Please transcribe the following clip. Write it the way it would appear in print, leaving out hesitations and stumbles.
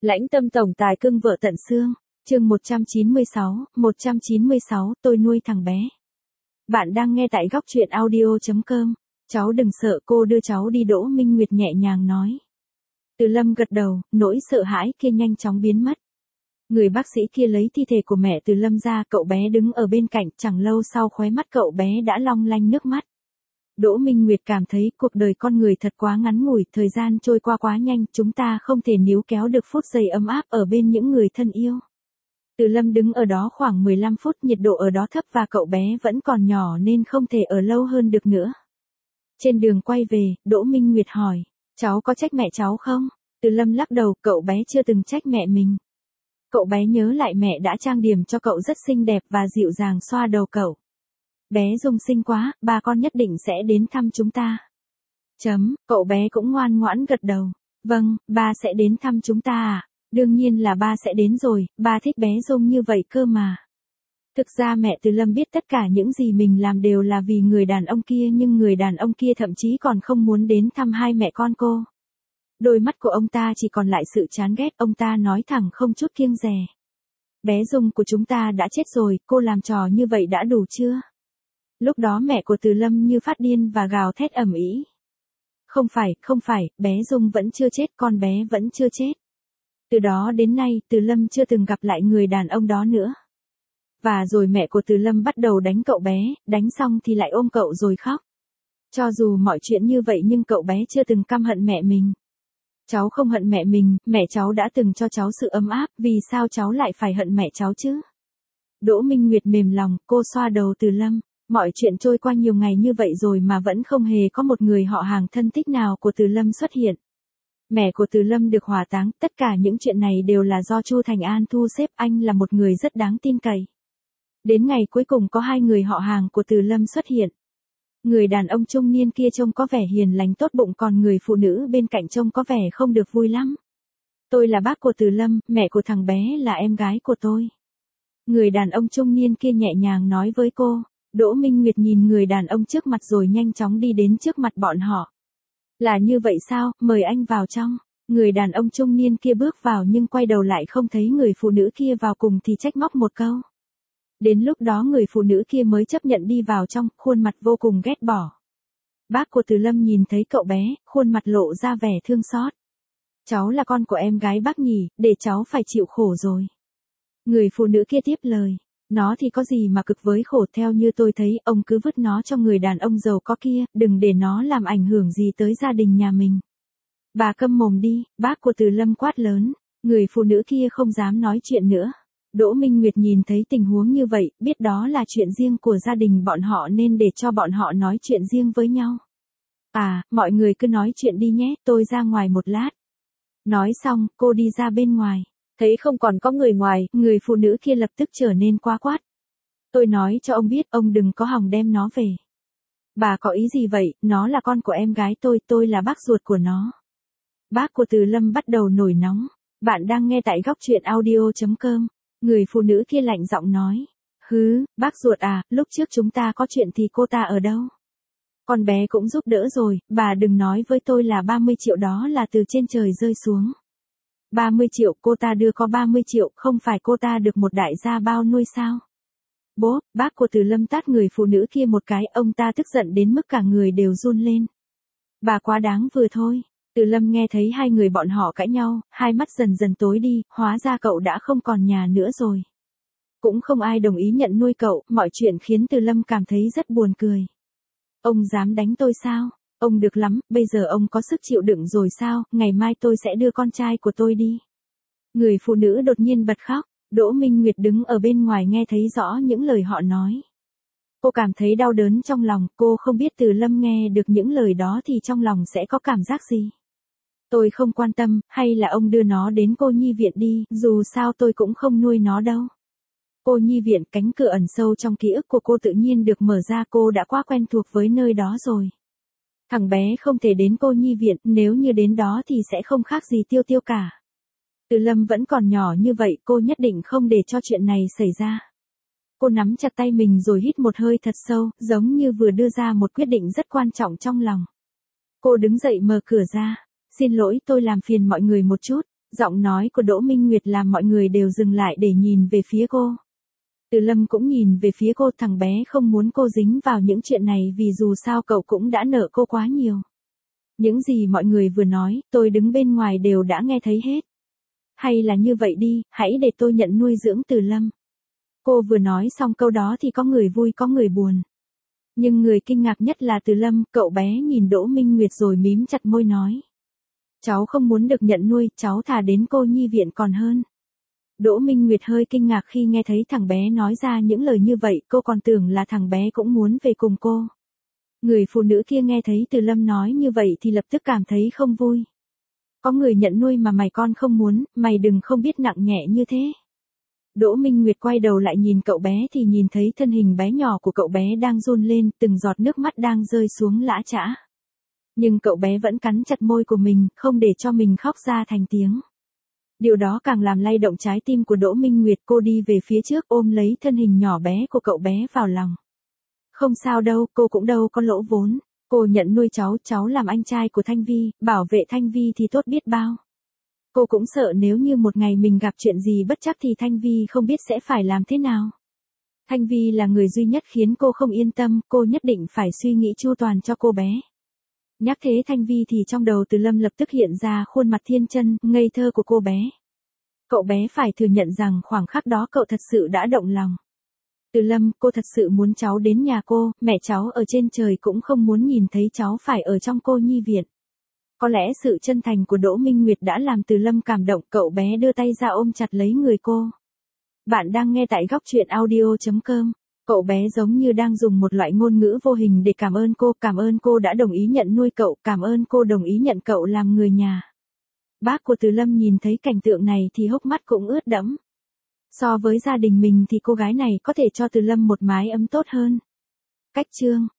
Lãnh tâm tổng tài cưng vợ tận xương. Chương 196, tôi nuôi thằng bé. Bạn đang nghe tại góc truyện audio.com. Cháu đừng sợ, cô đưa cháu đi. Đỗ Minh Nguyệt nhẹ nhàng nói. Từ Lâm gật đầu, nỗi sợ hãi kia nhanh chóng biến mất. Người bác sĩ kia lấy thi thể của mẹ Từ Lâm ra, cậu bé đứng ở bên cạnh, chẳng lâu sau khóe mắt cậu bé đã long lanh nước mắt. Đỗ Minh Nguyệt cảm thấy cuộc đời con người thật quá ngắn ngủi, thời gian trôi qua quá nhanh, chúng ta không thể níu kéo được phút giây ấm áp ở bên những người thân yêu. Từ Lâm đứng ở đó khoảng 15 phút, nhiệt độ ở đó thấp và cậu bé vẫn còn nhỏ nên không thể ở lâu hơn được nữa. Trên đường quay về, Đỗ Minh Nguyệt hỏi, cháu có trách mẹ cháu không? Từ Lâm lắc đầu, cậu bé chưa từng trách mẹ mình. Cậu bé nhớ lại mẹ đã trang điểm cho cậu rất xinh đẹp và dịu dàng xoa đầu cậu. Bé Dung xinh quá, ba con nhất định sẽ đến thăm chúng ta. Cậu bé cũng ngoan ngoãn gật đầu. Vâng, ba sẽ đến thăm chúng ta à? Đương nhiên là ba sẽ đến rồi, ba thích bé Dung như vậy cơ mà. Thực ra mẹ Từ Lâm biết tất cả những gì mình làm đều là vì người đàn ông kia, nhưng người đàn ông kia thậm chí còn không muốn đến thăm hai mẹ con cô. Đôi mắt của ông ta chỉ còn lại sự chán ghét, ông ta nói thẳng không chút kiêng dè. Bé Dung của chúng ta đã chết rồi, cô làm trò như vậy đã đủ chưa? Lúc đó mẹ của Từ Lâm như phát điên và gào thét ầm ĩ. Không phải, bé Dung vẫn chưa chết, con bé vẫn chưa chết. Từ đó đến nay, Từ Lâm chưa từng gặp lại người đàn ông đó nữa. Và rồi mẹ của Từ Lâm bắt đầu đánh cậu bé, đánh xong thì lại ôm cậu rồi khóc. Cho dù mọi chuyện như vậy nhưng cậu bé chưa từng căm hận mẹ mình. Cháu không hận mẹ mình, mẹ cháu đã từng cho cháu sự ấm áp, vì sao cháu lại phải hận mẹ cháu chứ? Đỗ Minh Nguyệt mềm lòng, cô xoa đầu Từ Lâm. Mọi chuyện trôi qua nhiều ngày như vậy rồi mà vẫn không hề có một người họ hàng thân thích nào của Từ Lâm xuất hiện. Mẹ của Từ Lâm được hỏa táng, tất cả những chuyện này đều là do Chu Thành An thu xếp, anh là một người rất đáng tin cậy. Đến ngày cuối cùng có hai người họ hàng của Từ Lâm xuất hiện. Người đàn ông trung niên kia trông có vẻ hiền lành tốt bụng, còn người phụ nữ bên cạnh trông có vẻ không được vui lắm. Tôi là bác của Từ Lâm, mẹ của thằng bé là em gái của tôi. Người đàn ông trung niên kia nhẹ nhàng nói với cô. Đỗ Minh Nguyệt nhìn người đàn ông trước mặt rồi nhanh chóng đi đến trước mặt bọn họ. Là như vậy sao, mời anh vào trong. Người đàn ông trung niên kia bước vào nhưng quay đầu lại không thấy người phụ nữ kia vào cùng thì trách móc một câu. Đến lúc đó người phụ nữ kia mới chấp nhận đi vào trong, khuôn mặt vô cùng ghét bỏ. Bác của Từ Lâm nhìn thấy cậu bé, khuôn mặt lộ ra vẻ thương xót. Cháu là con của em gái bác nhỉ, để cháu phải chịu khổ rồi. Người phụ nữ kia tiếp lời. Nó thì có gì mà cực với khổ, theo như tôi thấy, ông cứ vứt nó cho người đàn ông giàu có kia, đừng để nó làm ảnh hưởng gì tới gia đình nhà mình. Bà câm mồm đi, bác của Từ Lâm quát lớn. Người phụ nữ kia không dám nói chuyện nữa. Đỗ Minh Nguyệt nhìn thấy tình huống như vậy, biết đó là chuyện riêng của gia đình bọn họ nên để cho bọn họ nói chuyện riêng với nhau. À, mọi người cứ nói chuyện đi nhé, tôi ra ngoài một lát. Nói xong, cô đi ra bên ngoài. Thấy không còn có người ngoài, người phụ nữ kia lập tức trở nên quá quát. Tôi nói cho ông biết, ông đừng có hòng đem nó về. Bà có ý gì vậy, nó là con của em gái tôi là bác ruột của nó. Bác của Từ Lâm bắt đầu nổi nóng. Bạn đang nghe tại góc truyện audio.com. Người phụ nữ kia lạnh giọng nói. Bác ruột à, lúc trước chúng ta có chuyện thì cô ta ở đâu? Con bé cũng giúp đỡ rồi, bà đừng nói với tôi là 30 triệu đó là từ trên trời rơi xuống. 30 triệu, cô ta đưa có 30 triệu, không phải cô ta được một đại gia bao nuôi sao? Bố, bác của Từ Lâm tát người phụ nữ kia một cái, ông ta tức giận đến mức cả người đều run lên. Bà quá đáng vừa thôi. Từ Lâm nghe thấy hai người bọn họ cãi nhau, hai mắt dần dần tối đi, hóa ra cậu đã không còn nhà nữa rồi. Cũng không ai đồng ý nhận nuôi cậu, mọi chuyện khiến Từ Lâm cảm thấy rất buồn cười. Ông dám đánh tôi sao? Ông được lắm, bây giờ ông có sức chịu đựng rồi sao, ngày mai tôi sẽ đưa con trai của tôi đi. Người phụ nữ đột nhiên bật khóc, Đỗ Minh Nguyệt đứng ở bên ngoài nghe thấy rõ những lời họ nói. Cô cảm thấy đau đớn trong lòng, cô không biết Từ Lâm nghe được những lời đó thì trong lòng sẽ có cảm giác gì. Tôi không quan tâm, hay là ông đưa nó đến cô nhi viện đi, dù sao tôi cũng không nuôi nó đâu. Cô nhi viện, cánh cửa ẩn sâu trong ký ức của cô tự nhiên được mở ra, cô đã quá quen thuộc với nơi đó rồi. Thằng bé không thể đến cô nhi viện, nếu như đến đó thì sẽ không khác gì Tiêu Tiêu cả. Từ Lâm vẫn còn nhỏ như vậy, cô nhất định không để cho chuyện này xảy ra. Cô nắm chặt tay mình rồi hít một hơi thật sâu, giống như vừa đưa ra một quyết định rất quan trọng trong lòng. Cô đứng dậy mở cửa ra. Xin lỗi, tôi làm phiền mọi người một chút. Giọng nói của Đỗ Minh Nguyệt làm mọi người đều dừng lại để nhìn về phía cô. Từ Lâm cũng nhìn về phía cô, thằng bé không muốn cô dính vào những chuyện này vì dù sao cậu cũng đã nợ cô quá nhiều. Những gì mọi người vừa nói, tôi đứng bên ngoài đều đã nghe thấy hết. Hay là như vậy đi, hãy để tôi nhận nuôi dưỡng Từ Lâm. Cô vừa nói xong câu đó thì có người vui có người buồn. Nhưng người kinh ngạc nhất là Từ Lâm, cậu bé nhìn Đỗ Minh Nguyệt rồi mím chặt môi nói. Cháu không muốn được nhận nuôi, cháu thà đến cô nhi viện còn hơn. Đỗ Minh Nguyệt hơi kinh ngạc khi nghe thấy thằng bé nói ra những lời như vậy, cô còn tưởng là thằng bé cũng muốn về cùng cô. Người phụ nữ kia nghe thấy Từ Lâm nói như vậy thì lập tức cảm thấy không vui. Có người nhận nuôi mà mày con không muốn, mày đừng không biết nặng nhẹ như thế. Đỗ Minh Nguyệt quay đầu lại nhìn cậu bé thì nhìn thấy thân hình bé nhỏ của cậu bé đang run lên, từng giọt nước mắt đang rơi xuống lã chã. Nhưng cậu bé vẫn cắn chặt môi của mình, không để cho mình khóc ra thành tiếng. Điều đó càng làm lay động trái tim của Đỗ Minh Nguyệt, cô đi về phía trước ôm lấy thân hình nhỏ bé của cậu bé vào lòng. Không sao đâu, cô cũng đâu có lỗ vốn. Cô nhận nuôi cháu làm anh trai của Thanh Vi, bảo vệ Thanh Vi thì tốt biết bao. Cô cũng sợ nếu như một ngày mình gặp chuyện gì bất trắc thì Thanh Vi không biết sẽ phải làm thế nào. Thanh Vi là người duy nhất khiến cô không yên tâm, cô nhất định phải suy nghĩ chu toàn cho cô bé. Nhắc thế Thanh Vi thì trong đầu Từ Lâm lập tức hiện ra khuôn mặt thiên chân, ngây thơ của cô bé. Cậu bé phải thừa nhận rằng khoảng khắc đó cậu thật sự đã động lòng. Từ Lâm, cô thật sự muốn cháu đến nhà cô, mẹ cháu ở trên trời cũng không muốn nhìn thấy cháu phải ở trong cô nhi viện. Có lẽ sự chân thành của Đỗ Minh Nguyệt đã làm Từ Lâm cảm động, cậu bé đưa tay ra ôm chặt lấy người cô. Bạn đang nghe tại góc truyện audio.com. Cậu bé giống như đang dùng một loại ngôn ngữ vô hình để cảm ơn cô đã đồng ý nhận nuôi cậu, cảm ơn cô đồng ý nhận cậu làm người nhà. Bác của Từ Lâm nhìn thấy cảnh tượng này thì hốc mắt cũng ướt đẫm. So với gia đình mình thì cô gái này có thể cho Từ Lâm một mái ấm tốt hơn. Cách chương